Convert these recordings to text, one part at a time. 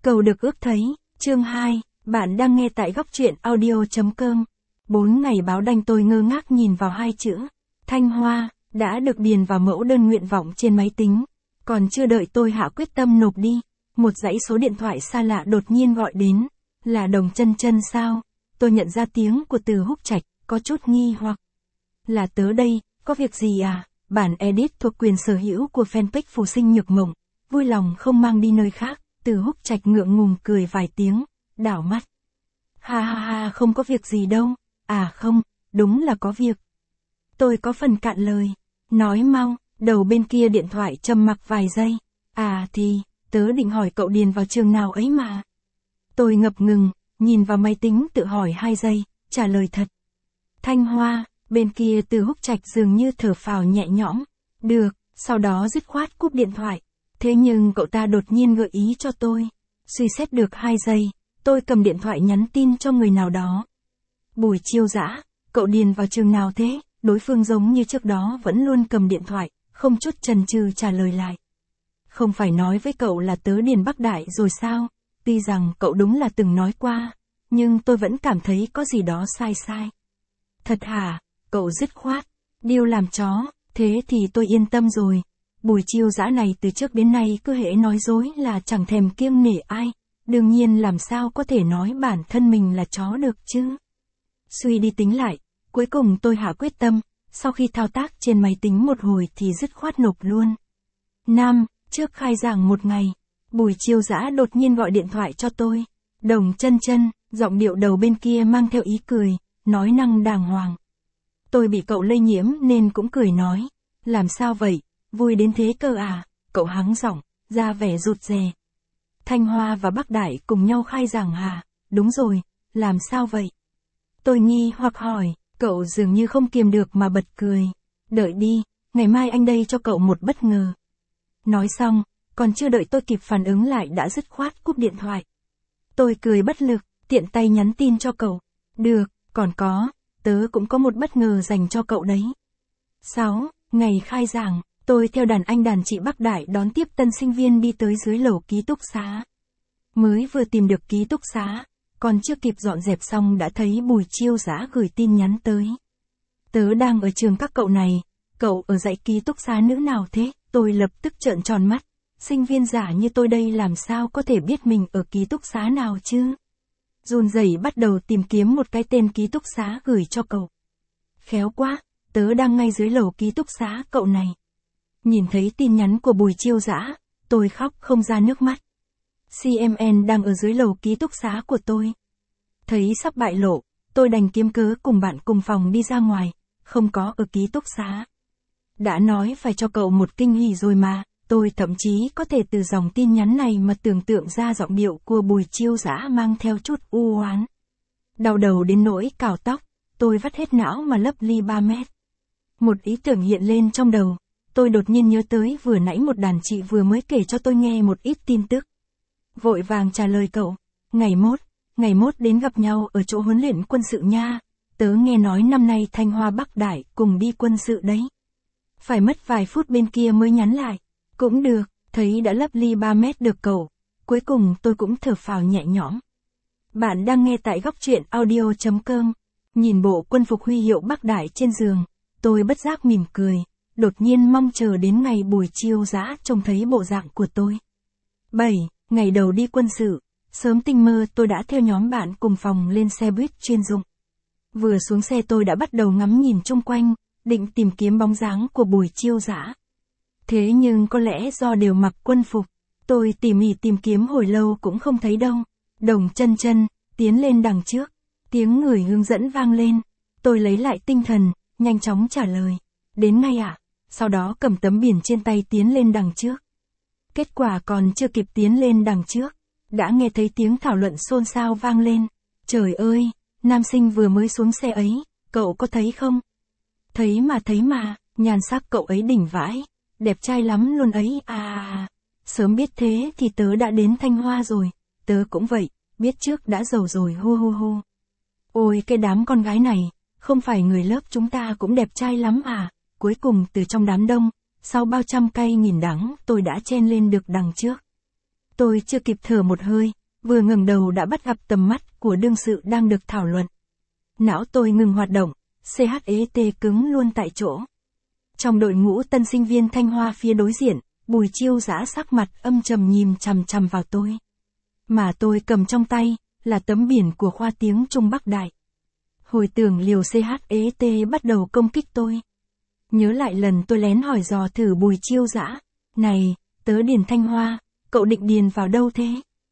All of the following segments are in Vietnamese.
Cầu được ước thấy, chương 2, bạn đang nghe tại góc truyện audio.com. 4 ngày báo đanh tôi ngơ ngác nhìn vào hai chữ, Thanh Hoa, đã được điền vào mẫu đơn nguyện vọng trên máy tính. Còn chưa đợi tôi hạ quyết tâm nộp đi, một dãy số điện thoại xa lạ đột nhiên gọi đến. Là Đồng Chân Chân sao? Tôi nhận ra tiếng của Từ Húc Trạch, có chút nghi hoặc. Là tớ đây, có việc gì à? Bản edit thuộc quyền sở hữu của fanpage Phù Sinh Nhược Mộng, vui lòng không mang đi nơi khác. Từ Húc Trạch ngượng ngùng cười vài tiếng, đảo mắt. Ha ha ha, không có việc gì đâu. À không, đúng là có việc. Tôi có phần cạn lời. Nói mau, đầu bên kia điện thoại trầm mặc vài giây. À thì, tớ định hỏi cậu điền vào trường nào ấy mà. Tôi ngập ngừng, nhìn vào máy tính tự hỏi 2 giây, trả lời thật. Thanh Hoa, bên kia Từ Húc Trạch dường như thở phào nhẹ nhõm. Được, sau đó dứt khoát cúp điện thoại. Thế nhưng cậu ta đột nhiên gợi ý cho tôi. Suy xét được 2 giây, tôi cầm điện thoại nhắn tin cho người nào đó. Bùi Chiêu Dã, cậu điền vào trường nào thế? Đối phương giống như trước đó vẫn luôn cầm điện thoại, không chút chần chừ trả lời lại. Không phải nói với cậu là tớ điền Bắc Đại rồi sao? Tuy rằng cậu đúng là từng nói qua, nhưng tôi vẫn cảm thấy có gì đó sai sai. Thật hả? Cậu dứt khoát, điêu làm chó, thế thì tôi yên tâm rồi. Bùi Chiêu Dã này từ trước đến nay cứ hễ nói dối là chẳng thèm kiêng nể ai, đương nhiên làm sao có thể nói bản thân mình là chó được chứ. Suy đi tính lại, cuối cùng tôi hạ quyết tâm, sau khi thao tác trên máy tính một hồi thì dứt khoát nộp luôn. Trước khai giảng một ngày, Bùi Chiêu Dã đột nhiên gọi điện thoại cho tôi. Đồng Chân Chân, giọng điệu đầu bên kia mang theo ý cười, nói năng đàng hoàng. Tôi bị cậu lây nhiễm nên cũng cười nói. Làm sao vậy? Vui đến thế cơ à? Cậu hắng giọng, ra vẻ rụt rè. Thanh Hoa và Bắc Đại cùng nhau khai giảng hả? Đúng rồi, làm sao vậy? Tôi nghi hoặc hỏi, cậu dường như không kiềm được mà bật cười. Đợi đi, ngày mai anh đây cho cậu một bất ngờ. Nói xong, còn chưa đợi tôi kịp phản ứng lại đã dứt khoát cúp điện thoại. Tôi cười bất lực, tiện tay nhắn tin cho cậu. Được, còn có, tớ cũng có một bất ngờ dành cho cậu đấy. 6. Ngày khai giảng, tôi theo đàn anh đàn chị Bắc Đại đón tiếp tân sinh viên đi tới dưới lầu ký túc xá. Mới vừa tìm được ký túc xá, còn chưa kịp dọn dẹp xong đã thấy Bùi Chiêu Dã gửi tin nhắn tới. Tớ đang ở trường các cậu này, cậu ở dãy ký túc xá nữ nào thế? Tôi lập tức trợn tròn mắt. Sinh viên giả như tôi đây làm sao có thể biết mình ở ký túc xá nào chứ? Run rẩy bắt đầu tìm kiếm một cái tên ký túc xá gửi cho cậu. Khéo quá, tớ đang ngay dưới lầu ký túc xá cậu này. Nhìn thấy tin nhắn của Bùi Chiêu Dã, tôi khóc không ra nước mắt. CMN đang ở dưới lầu ký túc xá của tôi. Thấy sắp bại lộ, tôi đành kiếm cớ cùng bạn cùng phòng đi ra ngoài, không có ở ký túc xá. Đã nói phải cho cậu một kinh hỉ rồi mà, tôi thậm chí có thể từ dòng tin nhắn này mà tưởng tượng ra giọng điệu của Bùi Chiêu Dã mang theo chút u oán. Đau đầu đến nỗi cào tóc, tôi vắt hết não mà lấp ly 3 mét. Một ý tưởng hiện lên trong đầu, tôi đột nhiên nhớ tới vừa nãy một đàn chị vừa mới kể cho tôi nghe một ít tin tức. Vội vàng trả lời cậu, ngày mốt đến gặp nhau ở chỗ huấn luyện quân sự nha, tớ nghe nói năm nay Thanh Hoa Bắc Đại cùng đi quân sự đấy. Phải mất vài phút bên kia mới nhắn lại, cũng được, thấy đã lấp ly 3 mét được cậu, cuối cùng tôi cũng thở phào nhẹ nhõm. Bạn đang nghe tại góc truyện audio.com, nhìn bộ quân phục huy hiệu Bắc Đại trên giường, tôi bất giác mỉm cười, đột nhiên mong chờ đến ngày Bùi Chiêu Dã trông thấy bộ dạng của tôi. 7. Ngày đầu đi quân sự, sớm tinh mơ tôi đã theo nhóm bạn cùng phòng lên xe buýt chuyên dụng. Vừa xuống xe tôi đã bắt đầu ngắm nhìn chung quanh, định tìm kiếm bóng dáng của Bùi Chiêu Dã. Thế nhưng có lẽ do đều mặc quân phục, tôi tỉ mỉ tìm kiếm hồi lâu cũng không thấy đâu. Đồng Chân Chân, tiến lên đằng trước. Tiếng người hướng dẫn vang lên. Tôi lấy lại tinh thần, nhanh chóng trả lời. Đến ngay ạ. Sau đó cầm tấm biển trên tay tiến lên đằng trước. Kết quả còn chưa kịp tiến lên đằng trước, đã nghe thấy tiếng thảo luận xôn xao vang lên. Trời ơi, nam sinh vừa mới xuống xe ấy, cậu có thấy không? Thấy mà, nhan sắc cậu ấy đỉnh vãi, đẹp trai lắm luôn ấy à. Sớm biết thế thì tớ đã đến Thanh Hoa rồi, tớ cũng vậy, biết trước đã giàu rồi hu hu hu. Ôi cái đám con gái này, không phải người lớp chúng ta cũng đẹp trai lắm à. Cuối cùng từ trong đám đông, sau bao trăm cây nghìn đắng tôi đã chen lên được đằng trước. Tôi chưa kịp thở một hơi, vừa ngẩng đầu đã bắt gặp tầm mắt của đương sự đang được thảo luận. Não tôi ngừng hoạt động, CHET cứng luôn tại chỗ. Trong đội ngũ tân sinh viên Thanh Hoa phía đối diện, Bùi Chiêu Dã sắc mặt âm trầm nhìn chằm chằm vào tôi. Mà tôi cầm trong tay, là tấm biển của khoa tiếng Trung Bắc Đại. Hồi tưởng liều CHET bắt đầu công kích tôi. Nhớ lại lần tôi lén hỏi dò thử Bùi Chiêu Dã, này, tớ điền Thanh Hoa, cậu định điền vào đâu thế?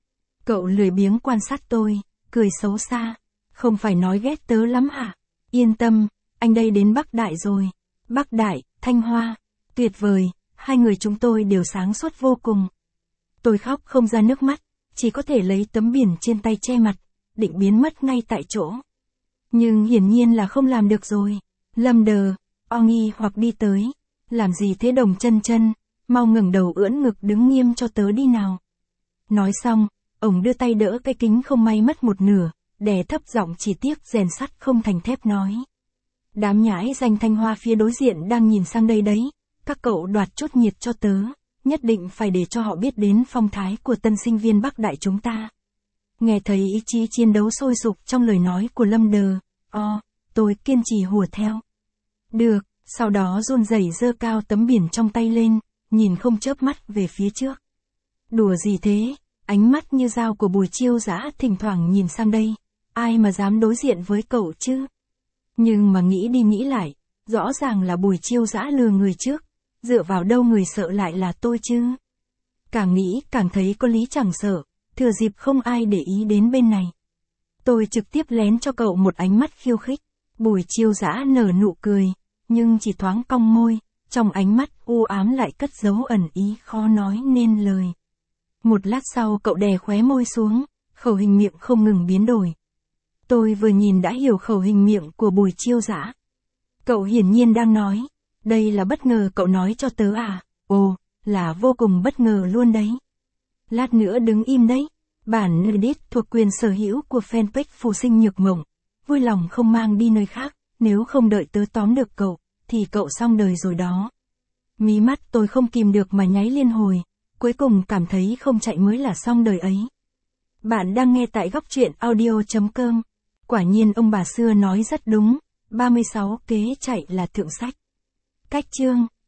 Cậu lười biếng quan sát tôi, cười xấu xa, không phải nói ghét tớ lắm hả? Yên tâm, anh đây đến Bắc Đại rồi. Bắc Đại, Thanh Hoa, tuyệt vời, hai người chúng tôi đều sáng suốt vô cùng. Tôi khóc không ra nước mắt, chỉ có thể lấy tấm biển trên tay che mặt, định biến mất ngay tại chỗ. Nhưng hiển nhiên là không làm được rồi. Lâm Đờ, nghi hoặc đi tới. Làm gì thế Đồng Chân Chân, mau ngẩng đầu ưỡn ngực đứng nghiêm cho tớ đi nào. Nói xong, ông đưa tay đỡ cái kính không may mất một nửa, đè thấp giọng chỉ tiếc rèn sắt không thành thép nói. Đám nhãi danh Thanh Hoa phía đối diện đang nhìn sang đây đấy, các cậu đoạt chút nhiệt cho tớ, nhất định phải để cho họ biết đến phong thái của tân sinh viên Bắc Đại chúng ta. Nghe thấy ý chí chiến đấu sôi sục trong lời nói của Lâm Đờ, tôi kiên trì hùa theo. Được, sau đó run rẩy giơ cao tấm biển trong tay lên, nhìn không chớp mắt về phía trước. Đùa gì thế, ánh mắt như dao của Bùi Chiêu Dã thỉnh thoảng nhìn sang đây, ai mà dám đối diện với cậu chứ? Nhưng mà nghĩ đi nghĩ lại, rõ ràng là Bùi Chiêu Dã lừa người trước, dựa vào đâu người sợ lại là tôi chứ? Càng nghĩ càng thấy có lý chẳng sợ, thừa dịp không ai để ý đến bên này. Tôi trực tiếp lén cho cậu một ánh mắt khiêu khích, Bùi Chiêu Dã nở nụ cười, nhưng chỉ thoáng cong môi, trong ánh mắt u ám lại cất giấu ẩn ý khó nói nên lời. Một lát sau cậu đè khóe môi xuống, khẩu hình miệng không ngừng biến đổi. Tôi vừa nhìn đã hiểu khẩu hình miệng của Bùi Chiêu Dã. Cậu hiển nhiên đang nói, đây là bất ngờ cậu nói cho tớ à? Ồ, là vô cùng bất ngờ luôn đấy. Lát nữa đứng im đấy, bản edit thuộc quyền sở hữu của fanpage Phù Sinh Nhược Mộng, vui lòng không mang đi nơi khác, nếu không đợi tớ tóm được cậu, thì cậu xong đời rồi đó. Mí mắt tôi không kìm được mà nháy liên hồi, cuối cùng cảm thấy không chạy mới là xong đời ấy. Bạn đang nghe tại góc truyện audio.com. Quả nhiên ông bà xưa nói rất đúng, 36 kế chạy là thượng sách. Cách chương,